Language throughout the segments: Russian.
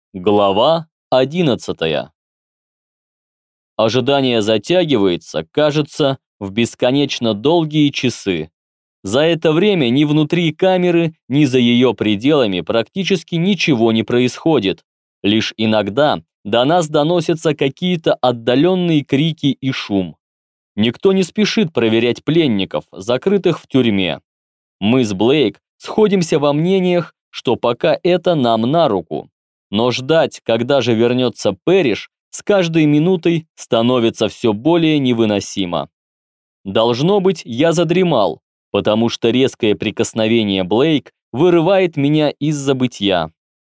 Глава 11. Ожидание затягивается, кажется, в бесконечно долгие часы. За это время ни внутри камеры, ни за ее пределами практически ничего не происходит. Лишь иногда до нас доносятся какие-то отдаленные крики и шум. Никто не спешит проверять пленников, закрытых в тюрьме. Мы с Блейк сходимся во мнениях, что пока это нам на руку. Но ждать, когда же вернется Пэриш, с каждой минутой становится все более невыносимо. Должно быть, я задремал, потому что резкое прикосновение Блейк вырывает меня из забытья.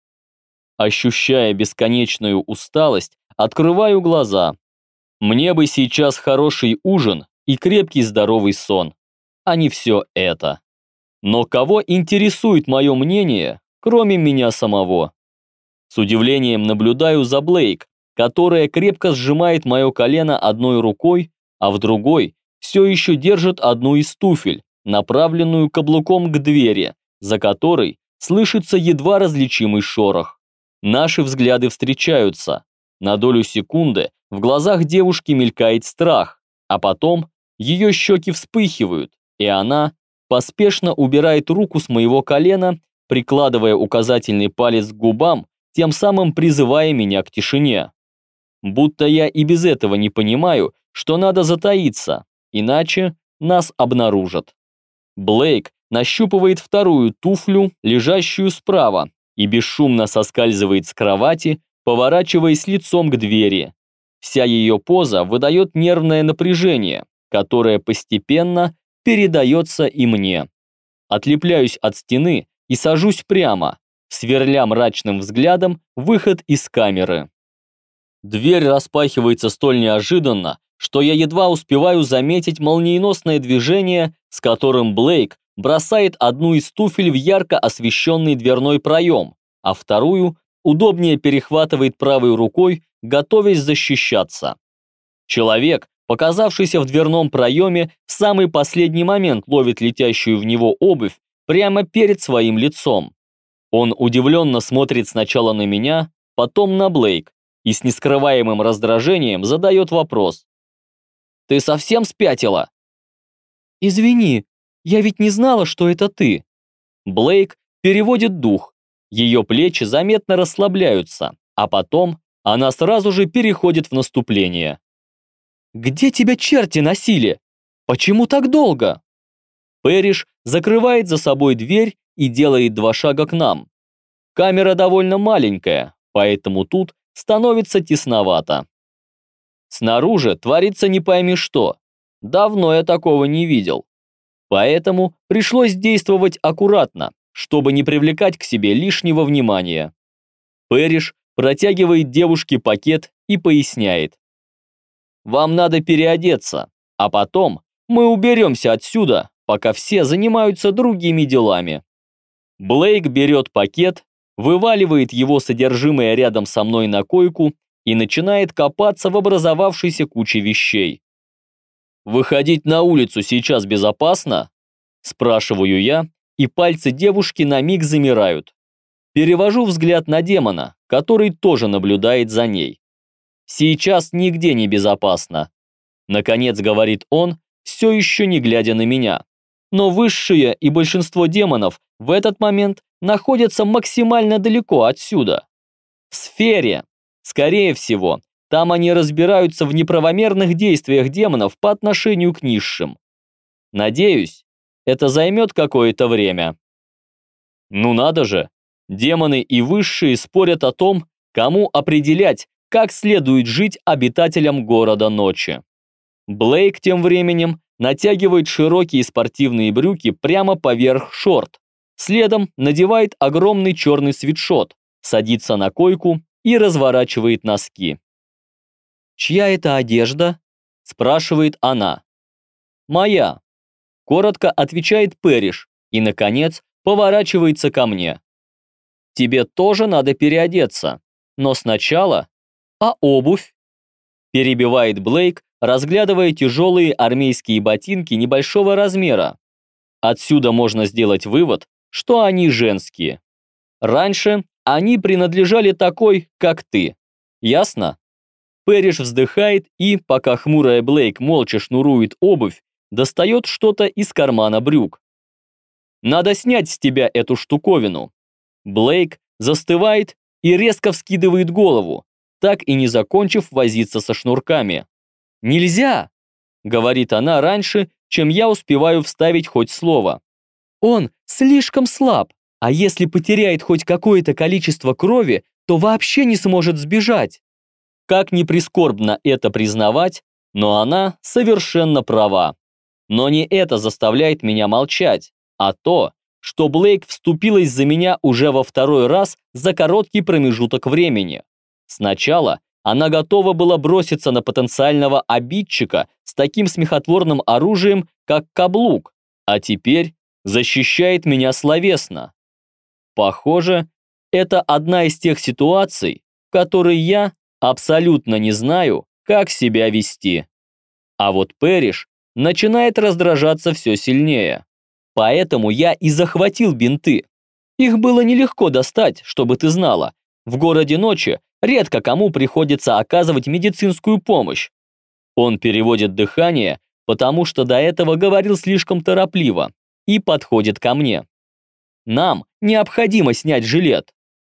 Ощущая бесконечную усталость, открываю глаза. Мне бы сейчас хороший ужин и крепкий здоровый сон, а не все это. Но кого интересует мое мнение, кроме меня самого? С удивлением наблюдаю за Блейк, которая крепко сжимает мое колено одной рукой, а в другой все еще держит одну из туфель, направленную каблуком к двери, за которой слышится едва различимый шорох. Наши взгляды встречаются. На долю секунды в глазах девушки мелькает страх, а потом ее щеки вспыхивают, и она поспешно убирает руку с моего колена, прикладывая указательный палец к губам, тем самым призывая меня к тишине. Будто я и без этого не понимаю, что надо затаиться, иначе нас обнаружат. Блейк нащупывает вторую туфлю, лежащую справа, и бесшумно соскальзывает с кровати, поворачиваясь лицом к двери. Вся ее поза выдает нервное напряжение, которое постепенно передается и мне. Отлепляюсь от стены и сажусь прямо, сверля мрачным взглядом выход из камеры. Дверь распахивается столь неожиданно, что я едва успеваю заметить молниеносное движение, с которым Блейк бросает одну из туфель в ярко освещенный дверной проем, а вторую удобнее перехватывает правой рукой, готовясь защищаться. Человек, показавшийся в дверном проеме, в самый последний момент ловит летящую в него обувь прямо перед своим лицом. Он удивленно смотрит сначала на меня, потом на Блейк и с нескрываемым раздражением задает вопрос. «Ты совсем спятила?» «Извини, я ведь не знала, что это ты». Блейк переводит дух, ее плечи заметно расслабляются, а потом она сразу же переходит в наступление. «Где тебя черти носили? Почему так долго?» Пэриш закрывает за собой дверь и делает 2 шага к нам. Камера довольно маленькая, поэтому тут становится тесновато. Снаружи творится не пойми что. Давно я такого не видел. Поэтому пришлось действовать аккуратно, чтобы не привлекать к себе лишнего внимания. Пэриш протягивает девушке пакет и поясняет. «Вам надо переодеться, а потом мы уберемся отсюда, пока все занимаются другими делами». Блейк берет пакет, вываливает его содержимое рядом со мной на койку и начинает копаться в образовавшейся куче вещей. «Выходить на улицу сейчас безопасно?» – спрашиваю я, и пальцы девушки на миг замирают. Перевожу взгляд на демона, который тоже наблюдает за ней. «Сейчас нигде не безопасно», – наконец говорит он, все еще не глядя на меня. Но высшие и большинство демонов в этот момент находятся максимально далеко отсюда. В сфере. Скорее всего, там они разбираются в неправомерных действиях демонов по отношению к низшим. Надеюсь, это займет какое-то время. Ну надо же, демоны и высшие спорят о том, кому определять, как следует жить обитателям города ночи. Блейк тем временем натягивает широкие спортивные брюки прямо поверх шорт, следом надевает огромный черный свитшот, садится на койку и разворачивает носки. «Чья это одежда?» – спрашивает она. «Моя», – коротко отвечает Пэриш и, наконец, поворачивается ко мне. «Тебе тоже надо переодеться, но сначала...» «А обувь?» – перебивает Блейк, разглядывая тяжелые армейские ботинки небольшого размера. Отсюда можно сделать вывод, что они женские. Раньше Они принадлежали такой, как ты. Ясно? Пэриш вздыхает и, пока хмурая Блейк молча шнурует обувь, достает что-то из кармана брюк. Надо снять с тебя эту штуковину. Блейк застывает и резко вскидывает голову, так и не закончив возиться со шнурками. «Нельзя!» — говорит она раньше, чем я успеваю вставить хоть слово. «Он слишком слаб, а если потеряет хоть какое-то количество крови, то вообще не сможет сбежать». Как ни прискорбно это признавать, но она совершенно права. Но не это заставляет меня молчать, а то, что Блейк вступилась за меня уже во второй раз за короткий промежуток времени. Сначала она готова была броситься на потенциального обидчика с таким смехотворным оружием, как каблук, а теперь защищает меня словесно. Похоже, это одна из тех ситуаций, в которой я абсолютно не знаю, как себя вести. А вот Пэриш начинает раздражаться все сильнее. Поэтому я и захватил бинты. Их было нелегко достать, чтобы ты знала. В городе ночи редко кому приходится оказывать медицинскую помощь. Он переводит дыхание, потому что до этого говорил слишком торопливо, и подходит ко мне. Нам необходимо снять жилет.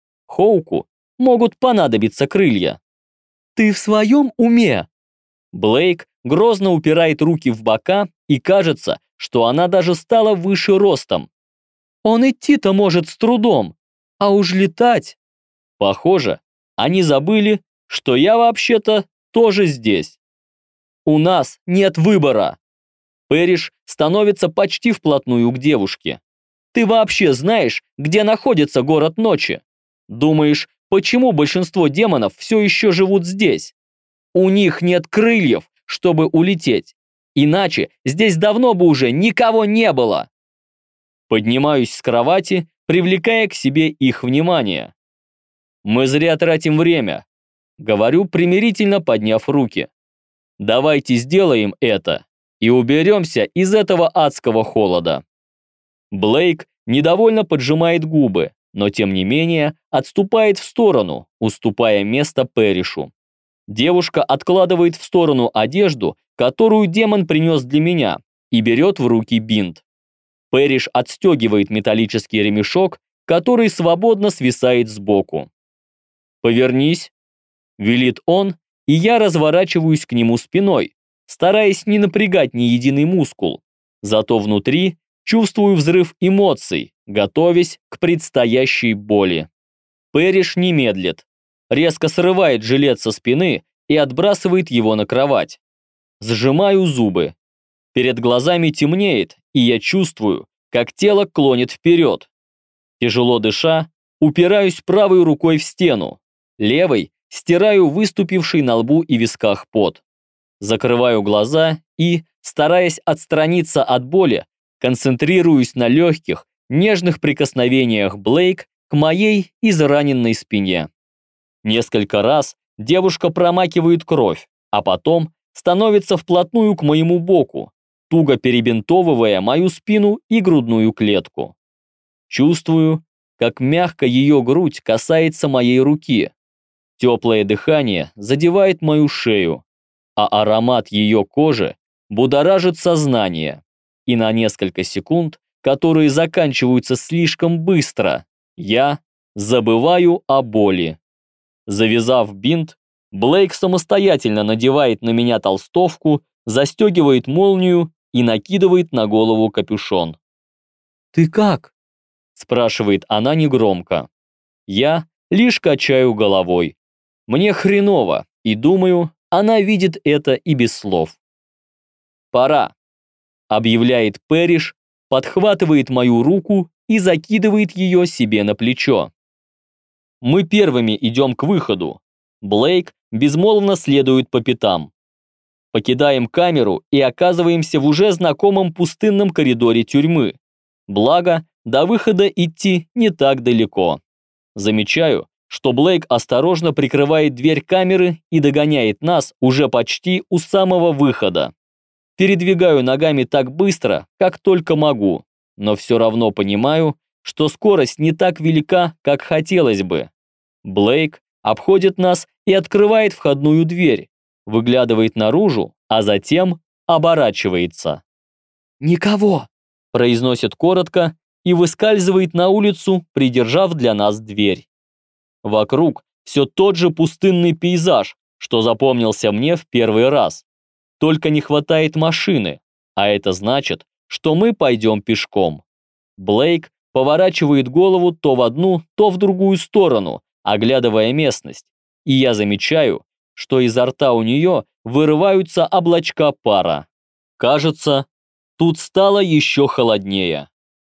Хоуку могут понадобиться крылья. Ты в своем уме? Блейк грозно упирает руки в бока, и кажется, что она даже стала выше ростом. Он идти-то может с трудом, а уж летать. Похоже, они забыли, что я вообще-то тоже здесь. У нас нет выбора. Пэриш становится почти вплотную к девушке. Ты вообще знаешь, где находится город ночи? Думаешь, почему большинство демонов все еще живут здесь? У них нет крыльев, чтобы улететь. Иначе здесь давно бы уже никого не было. Поднимаюсь с кровати, привлекая к себе их внимание. Мы зря тратим время. Говорю, примирительно подняв руки. Давайте сделаем это и уберемся из этого адского холода. Блейк недовольно поджимает губы, но тем не менее отступает в сторону, уступая место Пэришу. Девушка откладывает в сторону одежду, которую демон принес для меня, и берет в руки бинт. Пэриш отстегивает металлический ремешок, который свободно свисает сбоку. «Повернись», — велит он, и я разворачиваюсь к нему спиной, стараясь не напрягать ни единый мускул. Зато внутри чувствую взрыв эмоций, готовясь к предстоящей боли. Пэриш не медлит, резко срывает жилет со спины и отбрасывает его на кровать. Сжимаю зубы. Перед глазами темнеет, и я чувствую, как тело клонит вперед. Тяжело дыша, упираюсь правой рукой в стену, левой стираю выступивший на лбу и висках пот. Закрываю глаза и, стараясь отстраниться от боли, концентрируюсь на легких, нежных прикосновениях Блейк к моей израненной спине. Несколько раз девушка промакивает кровь, а потом становится вплотную к моему боку, туго перебинтовывая мою спину и грудную клетку. Чувствую, как мягко ее грудь касается моей руки. Теплое дыхание задевает мою шею, а аромат ее кожи будоражит сознание. И на несколько секунд, которые заканчиваются слишком быстро, я забываю о боли. Завязав бинт, Блейк самостоятельно надевает на меня толстовку, застегивает молнию и накидывает на голову капюшон. «Ты как?» – спрашивает она негромко. Я лишь качаю головой. Мне хреново, и думаю, она видит это и без слов. «Пора», – объявляет Пэриш, подхватывает мою руку и закидывает ее себе на плечо. Мы первыми идем к выходу. Блейк безмолвно следует по пятам. Покидаем камеру и оказываемся в уже знакомом пустынном коридоре тюрьмы. Благо, до выхода идти не так далеко. Замечаю, что Блейк осторожно прикрывает дверь камеры и догоняет нас уже почти у самого выхода. Передвигаю ногами так быстро, как только могу, но все равно понимаю, что скорость не так велика, как хотелось бы. Блейк обходит нас и открывает входную дверь, выглядывает наружу, а затем оборачивается. «Никого!» – произносит коротко и выскальзывает на улицу, придержав для нас дверь. Вокруг все тот же пустынный пейзаж, что запомнился мне в первый раз. Только не хватает машины, а это значит, что мы пойдем пешком. Блейк поворачивает голову то в одну, то в другую сторону, оглядывая местность, и я замечаю, что изо рта у нее вырываются облачка пара. Кажется, тут стало еще холоднее.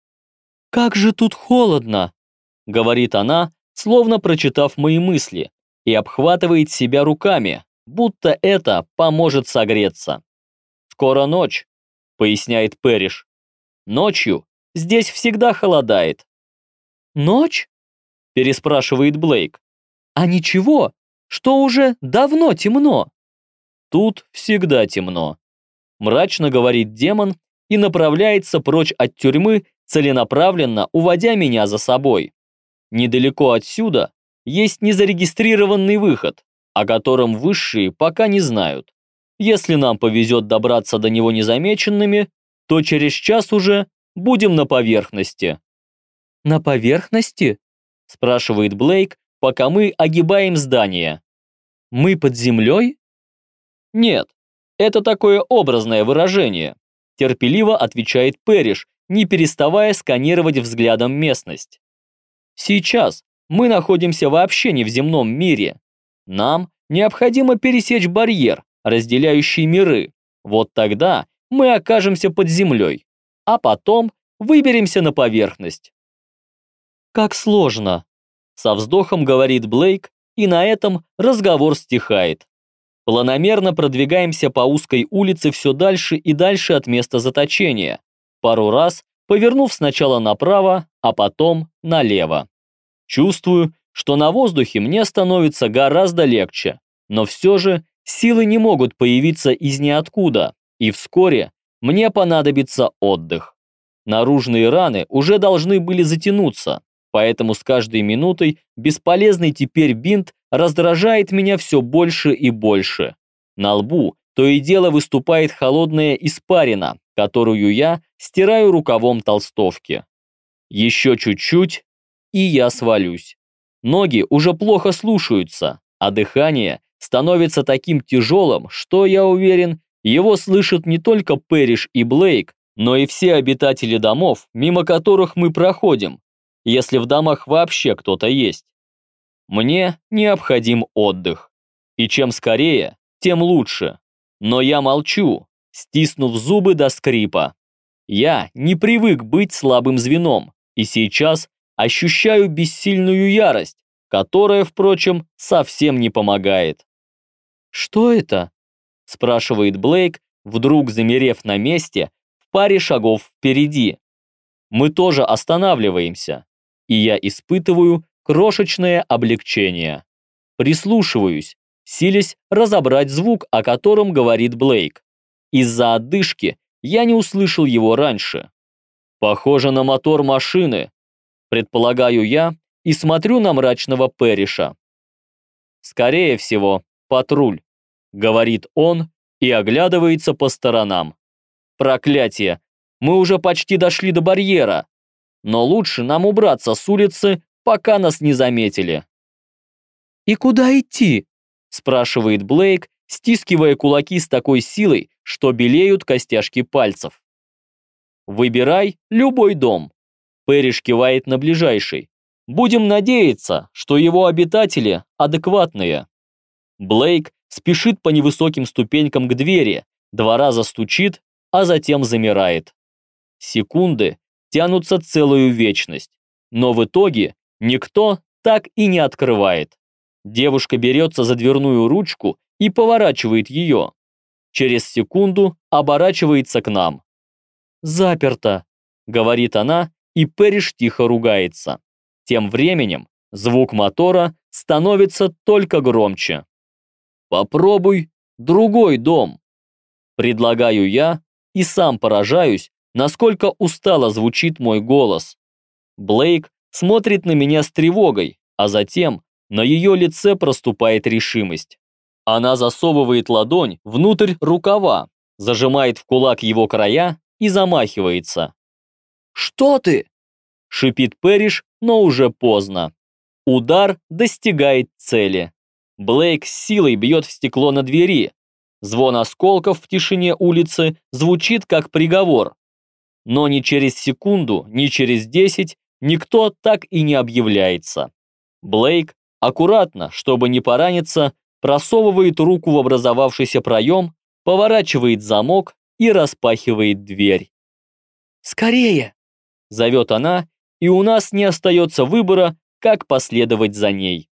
«Как же тут холодно!» — говорит она, словно прочитав мои мысли, и обхватывает себя руками, будто это поможет согреться. «Скоро ночь», — поясняет Пэриш. «Ночью здесь всегда холодает». «Ночь?» — переспрашивает Блейк. «А ничего, что уже давно темно». «Тут всегда темно», — мрачно говорит демон и направляется прочь от тюрьмы, целенаправленно уводя меня за собой. Недалеко отсюда есть незарегистрированный выход, о котором высшие пока не знают. Если нам повезет добраться до него незамеченными, то через час уже будем на поверхности. «На поверхности?» – спрашивает Блейк, пока мы огибаем здание. «Мы под землей?» «Нет, это такое образное выражение», – терпеливо отвечает Пэриш, не переставая сканировать взглядом местность. «Сейчас мы находимся вообще не в земном мире. Нам необходимо пересечь барьер, разделяющий миры. Вот тогда мы окажемся под землей, а потом выберемся на поверхность». «Как сложно», — со вздохом говорит Блейк, и на этом разговор стихает. Планомерно продвигаемся по узкой улице все дальше и дальше от места заточения, пару раз повернув сначала направо, а потом налево. Чувствую, что на воздухе мне становится гораздо легче, но все же силы не могут появиться из ниоткуда, и вскоре мне понадобится отдых. Наружные раны уже должны были затянуться, поэтому с каждой минутой бесполезный теперь бинт раздражает меня все больше и больше. На лбу то и дело выступает холодная испарина, которую я стираю рукавом толстовки. Еще чуть-чуть, и я свалюсь. Ноги уже плохо слушаются, а дыхание становится таким тяжелым, что, я уверен, его слышат не только Пэриш и Блейк, но и все обитатели домов, мимо которых мы проходим, если в домах вообще кто-то есть. Мне необходим отдых. И чем скорее, тем лучше. Но я молчу, стиснув зубы до скрипа. Я не привык быть слабым звеном, и сейчас ощущаю бессильную ярость, которая, впрочем, совсем не помогает. «Что это?» – спрашивает Блейк, вдруг замерев на месте в паре шагов впереди. Мы тоже останавливаемся, и я испытываю крошечное облегчение. Прислушиваюсь, силясь разобрать звук, о котором говорит Блейк. Из-за одышки я не услышал его раньше. Похоже на мотор машины, предполагаю я, и смотрю на мрачного Пэриша. «Скорее всего, патруль», — говорит он и оглядывается по сторонам. «Проклятие, мы уже почти дошли до барьера, но лучше нам убраться с улицы, пока нас не заметили». «И куда идти?» – спрашивает Блейк, стискивая кулаки с такой силой, что белеют костяшки пальцев. «Выбирай любой дом», – Пэриш кивает на ближайший. «Будем надеяться, что его обитатели адекватные». Блейк спешит по невысоким ступенькам к двери, 2 раза стучит, а затем замирает. Секунды тянутся целую вечность, но в итоге никто так и не открывает. Девушка берется за дверную ручку и поворачивает ее. Через секунду оборачивается к нам. «Заперто», — говорит она, и Пэриш тихо ругается. Тем временем звук мотора становится только громче. «Попробуй другой дом», — предлагаю я и сам поражаюсь, насколько устало звучит мой голос. Блейк смотрит на меня с тревогой, а затем на ее лице проступает решимость. Она засовывает ладонь внутрь рукава, зажимает в кулак его края и замахивается. «Что ты?» – шипит Пэриш, но уже поздно. Удар достигает цели. Блейк с силой бьет в стекло на двери. Звон осколков в тишине улицы звучит как приговор. Но ни через секунду, ни через 10 никто так и не объявляется. Блейк аккуратно, чтобы не пораниться, просовывает руку в образовавшийся проем, поворачивает замок и распахивает дверь. «Скорее!» – зовет она, и у нас не остается выбора, как последовать за ней.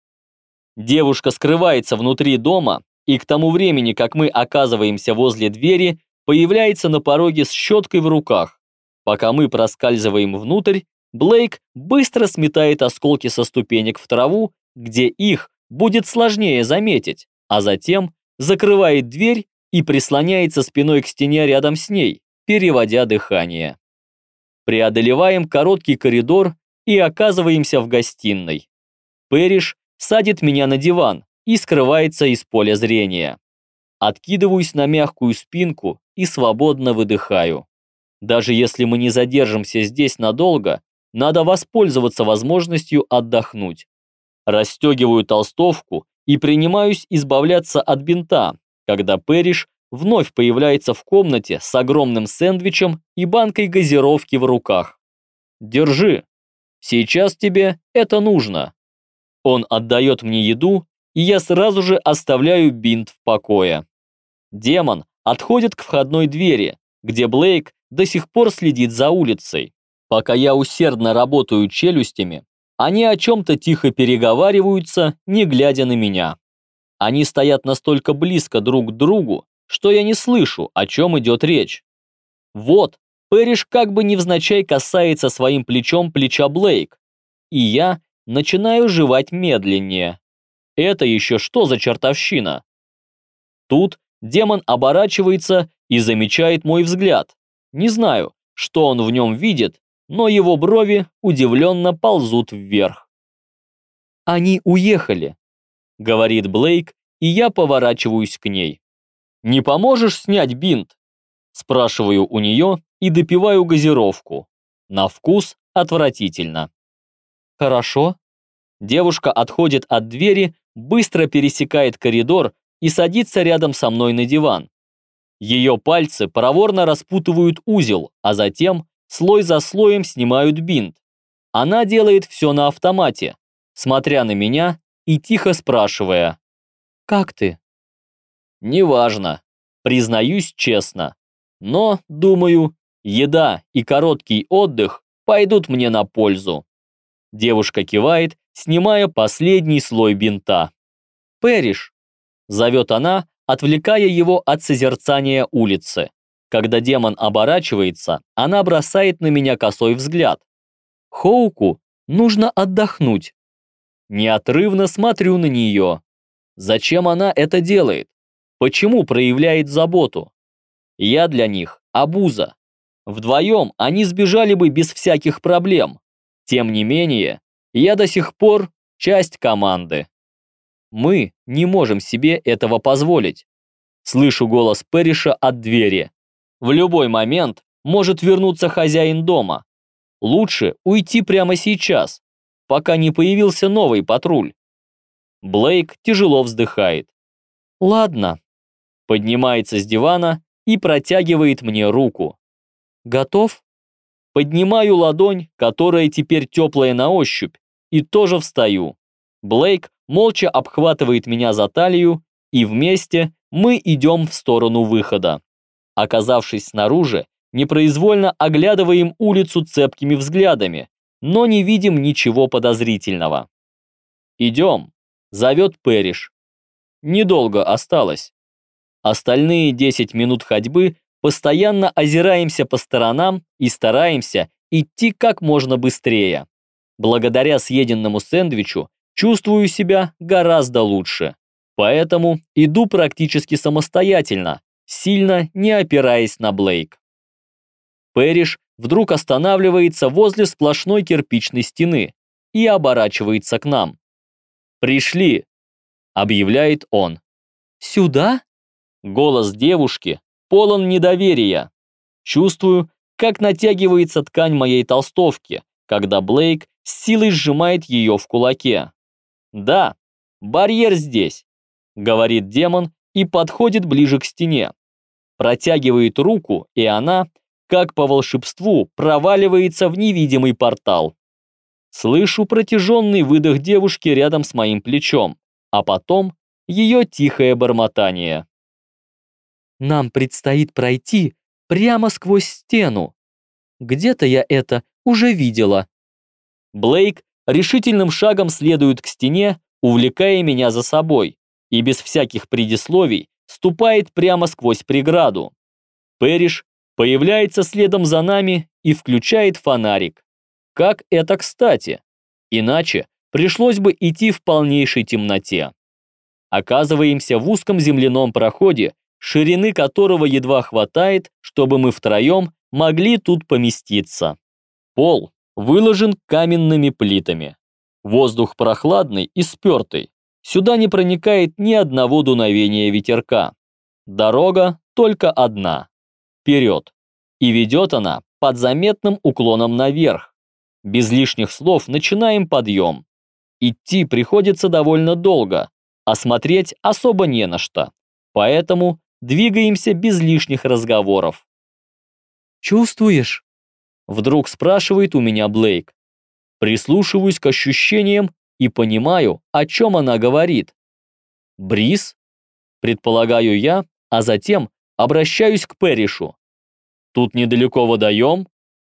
Девушка скрывается внутри дома, и к тому времени, как мы оказываемся возле двери, появляется на пороге с щеткой в руках. Пока мы проскальзываем внутрь, Блейк быстро сметает осколки со ступенек в траву, где их будет сложнее заметить, а затем закрывает дверь и прислоняется спиной к стене рядом с ней, переводя дыхание. Преодолеваем короткий коридор и оказываемся в гостиной. Пэриш садит меня на диван и скрывается из поля зрения. Откидываюсь на мягкую спинку и свободно выдыхаю. Даже если мы не задержимся здесь надолго, надо воспользоваться возможностью отдохнуть. Расстегиваю толстовку и принимаюсь избавляться от бинта, когда Пэриш вновь появляется в комнате с огромным сэндвичем и банкой газировки в руках. «Держи. Сейчас тебе это нужно». Он отдает мне еду, и я сразу же оставляю бинт в покое. Демон отходит к входной двери, где Блейк до сих пор следит за улицей. Пока я усердно работаю челюстями, они о чем-то тихо переговариваются, не глядя на меня. Они стоят настолько близко друг к другу, что я не слышу, о чем идет речь. Вот, Пэриш как бы невзначай касается своим плечом плеча Блейк, и я начинаю жевать медленнее. Это еще что за чертовщина? Тут демон оборачивается и замечает мой взгляд. Не знаю, что он в нем видит, но его брови удивленно ползут вверх. «Они уехали», — говорит Блейк, и я поворачиваюсь к ней. «Не поможешь снять бинт?» Спрашиваю у нее и допиваю газировку. На вкус отвратительно. «Хорошо». Девушка отходит от двери, быстро пересекает коридор и садится рядом со мной на диван. Ее пальцы проворно распутывают узел, а затем слой за слоем снимают бинт. Она делает все на автомате, смотря на меня и тихо спрашивая: «Как ты?» «Неважно, признаюсь честно. Но, думаю, еда и короткий отдых пойдут мне на пользу». Девушка кивает, снимая последний слой бинта. «Пэриш», — зовет она, отвлекая его от созерцания улицы. Когда демон оборачивается, она бросает на меня косой взгляд. «Хоуку нужно отдохнуть». Неотрывно смотрю на нее. Зачем она это делает? Почему проявляет заботу? Я для них обуза. Вдвоем они сбежали бы без всяких проблем. Тем не менее, я до сих пор часть команды. Мы не можем себе этого позволить. Слышу голос Пэриша от двери. В любой момент может вернуться хозяин дома. Лучше уйти прямо сейчас, пока не появился новый патруль. Блейк тяжело вздыхает. Ладно. Поднимается с дивана и протягивает мне руку. Готов? Поднимаю ладонь, которая теперь теплая на ощупь, и тоже встаю. Блейк молча обхватывает меня за талию, и вместе мы идем в сторону выхода. Оказавшись снаружи, непроизвольно оглядываем улицу цепкими взглядами, но не видим ничего подозрительного. «Идем», — зовет Пэриш. Недолго осталось. Остальные 10 минут ходьбы постоянно озираемся по сторонам и стараемся идти как можно быстрее. Благодаря съеденному сэндвичу чувствую себя гораздо лучше. Поэтому иду практически самостоятельно, сильно не опираясь на Блейк. Пэриш вдруг останавливается возле сплошной кирпичной стены и оборачивается к нам. «Пришли!» – объявляет он. «Сюда?» Голос девушки полон недоверия. Чувствую, как натягивается ткань моей толстовки, когда Блейк с силой сжимает ее в кулаке. «Да, барьер здесь», — говорит демон и подходит ближе к стене. Протягивает руку, и она, как по волшебству, проваливается в невидимый портал. Слышу протяженный выдох девушки рядом с моим плечом, а потом ее тихое бормотание. «Нам предстоит пройти прямо сквозь стену. Где-то я это уже видела». Блейк решительным шагом следует к стене, увлекая меня за собой, и без всяких предисловий ступает прямо сквозь преграду. Пэриш появляется следом за нами и включает фонарик. Как это кстати? Иначе пришлось бы идти в полнейшей темноте. Оказываемся в узком земляном проходе, ширины которого едва хватает, чтобы мы втроем могли тут поместиться. Пол выложен каменными плитами. Воздух прохладный и спертый. Сюда не проникает ни одного дуновения ветерка. Дорога только одна. Вперед. И ведет она под заметным уклоном наверх. Без лишних слов начинаем подъем. Идти приходится довольно долго, а смотреть особо не на что. Поэтому двигаемся без лишних разговоров. «Чувствуешь?» Вдруг спрашивает у меня Блейк. Прислушиваюсь к ощущениям и понимаю, о чем она говорит. «Бриз?» Предполагаю я, а затем обращаюсь к Пэришу. «Тут недалеко водоем?»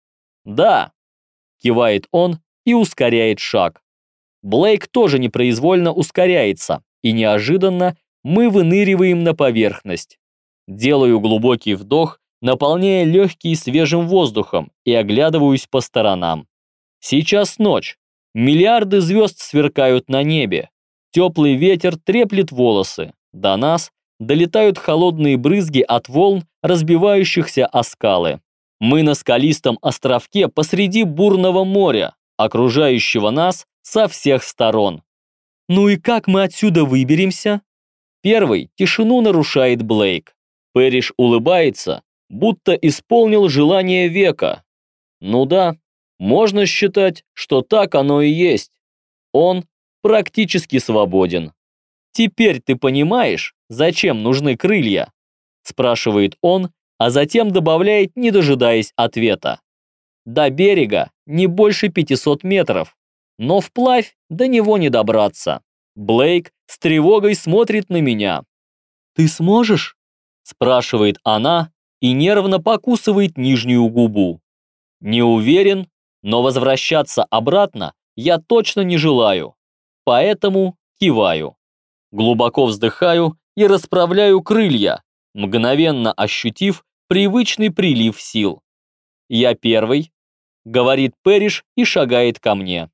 «Да», кивает он и ускоряет шаг. Блейк тоже непроизвольно ускоряется, и неожиданно мы выныриваем на поверхность. Делаю глубокий вдох, наполняя легкие свежим воздухом, и оглядываюсь по сторонам. Сейчас ночь. Миллиарды звезд сверкают на небе. Теплый ветер треплет волосы. До нас долетают холодные брызги от волн, разбивающихся о скалы. Мы на скалистом островке посреди бурного моря, окружающего нас со всех сторон. «Ну и как мы отсюда выберемся?» Первый тишину нарушает Блейк. Пэриш улыбается, будто исполнил желание века. Ну да, можно считать, что так оно и есть. Он практически свободен. «Теперь ты понимаешь, зачем нужны крылья?» спрашивает он, а затем добавляет, не дожидаясь ответа. «До берега не больше 500 метров, но вплавь до него не добраться». Блейк с тревогой смотрит на меня. «Ты сможешь?» спрашивает она и нервно покусывает нижнюю губу. Не уверен, но возвращаться обратно я точно не желаю, поэтому киваю. Глубоко вздыхаю и расправляю крылья, мгновенно ощутив привычный прилив сил. «Я первый», — говорит Пэриш и шагает ко мне.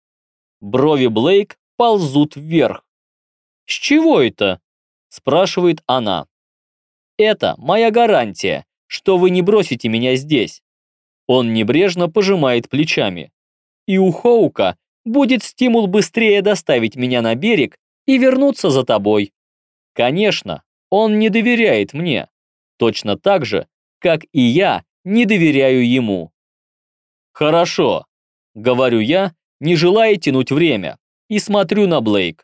Брови Блейк ползут вверх. «С чего это?» — спрашивает она. «Это моя гарантия, что вы не бросите меня здесь». Он небрежно пожимает плечами. «И у Хоука будет стимул быстрее доставить меня на берег и вернуться за тобой». Конечно, он не доверяет мне, точно так же, как и я не доверяю ему. «Хорошо», — говорю я, не желая тянуть время, и смотрю на Блейк.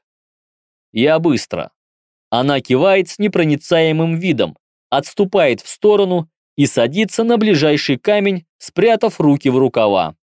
«Я быстро». Она кивает с непроницаемым видом, отступает в сторону и садится на ближайший камень, спрятав руки в рукава.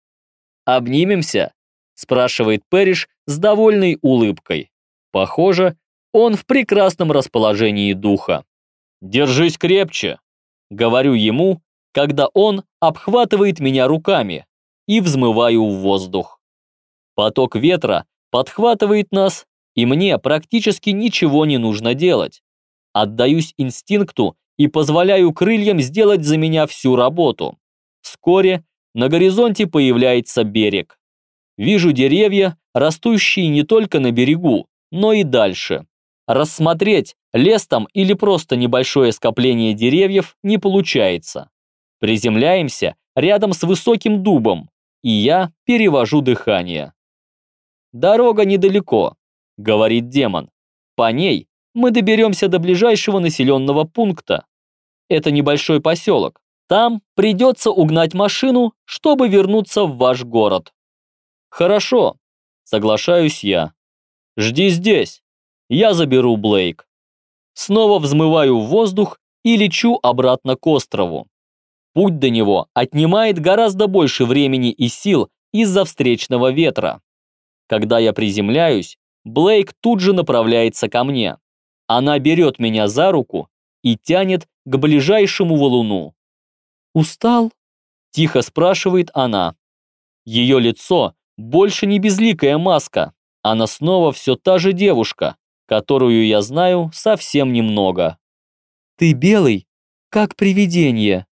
«Обнимемся?» – спрашивает Пэриш с довольной улыбкой. Похоже, он в прекрасном расположении духа. «Держись крепче», – говорю ему, когда он обхватывает меня руками, и взмываю в воздух. Поток ветра подхватывает нас, и мне практически ничего не нужно делать. Отдаюсь инстинкту и позволяю крыльям сделать за меня всю работу. Вскоре на горизонте появляется берег. Вижу деревья, растущие не только на берегу, но и дальше. Рассмотреть, лес там или просто небольшое скопление деревьев, не получается. Приземляемся рядом с высоким дубом, и я перевожу дыхание. «Дорога недалеко», — говорит демон. «По ней мы доберемся до ближайшего населенного пункта. Это небольшой поселок. Там придется угнать машину, чтобы вернуться в ваш город». «Хорошо», — соглашаюсь я. «Жди здесь. Я заберу Блейк». Снова взмываю в воздух и лечу обратно к острову. Путь до него отнимает гораздо больше времени и сил из-за встречного ветра. Когда я приземляюсь, Блейк тут же направляется ко мне. Она берет меня за руку и тянет к ближайшему валуну. «Устал?» – тихо спрашивает она. Ее лицо больше не безликая маска. Она снова все та же девушка, которую я знаю совсем немного. «Ты белый, как привидение».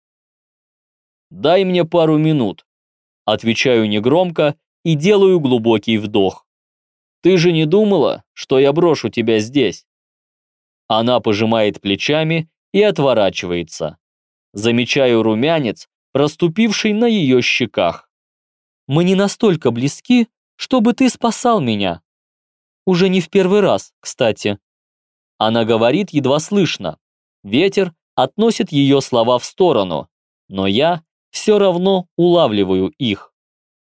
«Дай мне пару минут», – отвечаю негромко и делаю глубокий вдох. «Ты же не думала, что я брошу тебя здесь?» Она пожимает плечами и отворачивается. Замечаю румянец, проступивший на ее щеках. «Мы не настолько близки, чтобы ты спасал меня. Уже не в первый раз, кстати». Она говорит едва слышно. Ветер относит ее слова в сторону, но я все равно улавливаю их.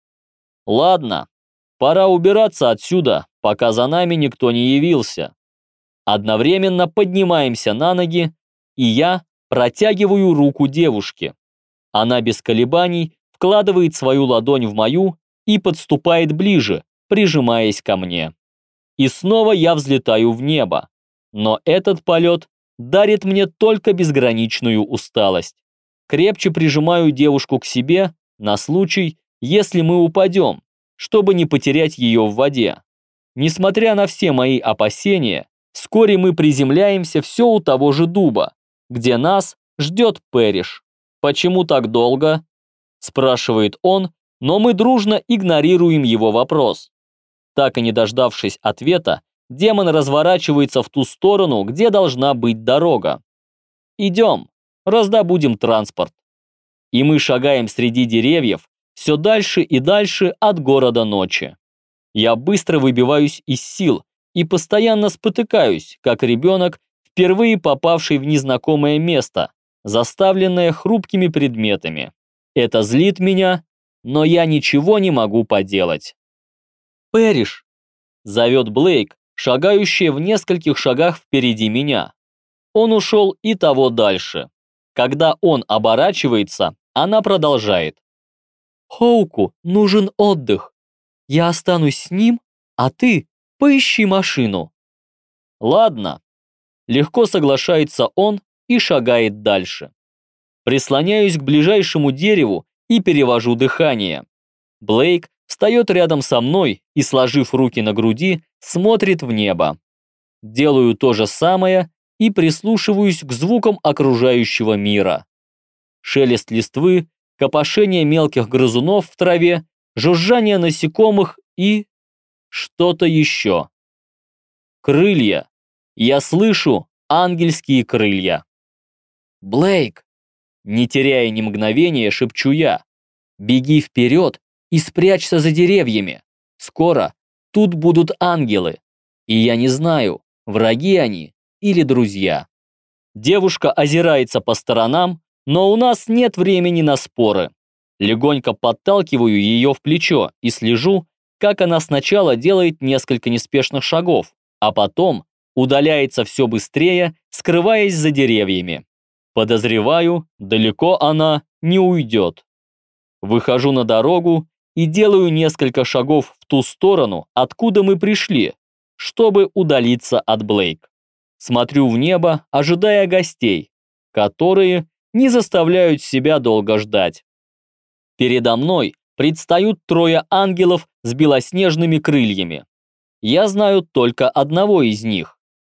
«Ладно, пора убираться отсюда, пока за нами никто не явился». Одновременно поднимаемся на ноги, и я протягиваю руку девушке. Она без колебаний вкладывает свою ладонь в мою и подступает ближе, прижимаясь ко мне. И снова я взлетаю в небо. Но этот полет дарит мне только безграничную усталость. Крепче прижимаю девушку к себе на случай, если мы упадем, чтобы не потерять ее в воде. Несмотря на все мои опасения, вскоре мы приземляемся все у того же дуба, где нас ждет Пэриш. «Почему так долго?» – спрашивает он, но мы дружно игнорируем его вопрос. Так и не дождавшись ответа, демон разворачивается в ту сторону, где должна быть дорога. «Идем, раздобудем транспорт». И мы шагаем среди деревьев все дальше и дальше от города ночи. Я быстро выбиваюсь из сил и постоянно спотыкаюсь, как ребенок, впервые попавший в незнакомое место, заставленное хрупкими предметами. Это злит меня, но я ничего не могу поделать. «Пэриш!» – зовет Блейк, шагающая в нескольких шагах впереди меня. Он ушел и того дальше. Когда он оборачивается, она продолжает. «Хоуку нужен отдых. Я останусь с ним, а ты поищи машину». «Ладно». Легко соглашается он и шагает дальше. Прислоняюсь к ближайшему дереву и перевожу дыхание. Блейк встает рядом со мной и, сложив руки на груди, смотрит в небо. Делаю то же самое и прислушиваюсь к звукам окружающего мира. Шелест листвы, копошение мелких грызунов в траве, жужжание насекомых и что-то еще. Крылья. Я слышу ангельские крылья. «Блейк!» Не теряя ни мгновения, шепчу я. «Беги вперед и спрячься за деревьями. Скоро тут будут ангелы. И я не знаю, враги они или друзья». Девушка озирается по сторонам, но у нас нет времени на споры. Легонько подталкиваю ее в плечо и слежу, как она сначала делает несколько неспешных шагов, а потом удаляется все быстрее, скрываясь за деревьями. Подозреваю, далеко она не уйдет. Выхожу на дорогу и делаю несколько шагов в ту сторону, откуда мы пришли, чтобы удалиться от Блейк. Смотрю в небо, ожидая гостей, которые не заставляют себя долго ждать. Передо мной предстают трое ангелов с белоснежными крыльями. Я знаю только одного из них.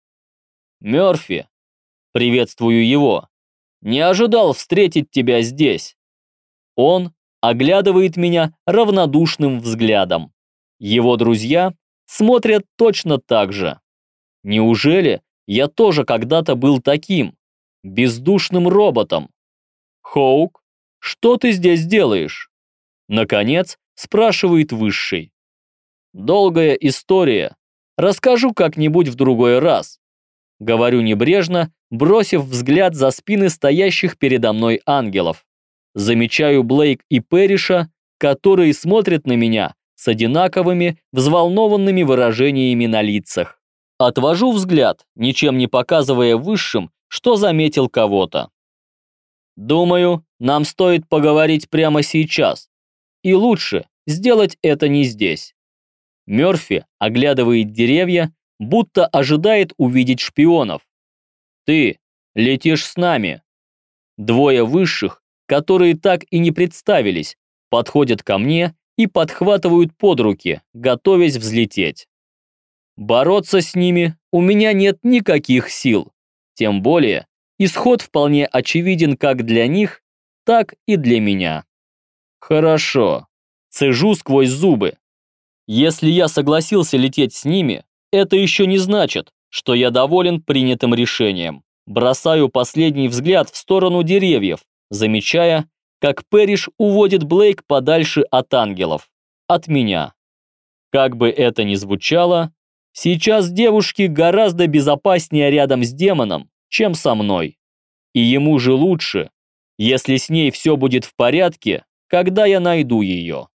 «Мёрфи», приветствую его, не ожидал встретить тебя здесь. Он оглядывает меня равнодушным взглядом. Его друзья смотрят точно так же. Неужели я тоже когда-то был таким, бездушным роботом? «Хоук, «Что ты здесь делаешь?» Наконец, спрашивает Высший. «Долгая история. Расскажу как-нибудь в другой раз». Говорю небрежно, бросив взгляд за спины стоящих передо мной ангелов. Замечаю Блейк и Перриша, которые смотрят на меня с одинаковыми, взволнованными выражениями на лицах. Отвожу взгляд, ничем не показывая Высшим, что заметил кого-то. «Думаю, нам стоит поговорить прямо сейчас. И лучше сделать это не здесь». Мёрфи оглядывает деревья, будто ожидает увидеть шпионов. «Ты летишь с нами». Двое Высших, которые так и не представились, подходят ко мне и подхватывают под руки, готовясь взлететь. Бороться с ними у меня нет никаких сил. Тем более, исход вполне очевиден как для них, так и для меня. Хорошо. Цежу сквозь зубы. Если я согласился лететь с ними, это еще не значит, что я доволен принятым решением. Бросаю последний взгляд в сторону деревьев, замечая, как Перриш уводит Блейк подальше от ангелов, от меня. Как бы это ни звучало, сейчас девушке гораздо безопаснее рядом с демоном, чем со мной. И ему же лучше, если с ней все будет в порядке, когда я найду ее.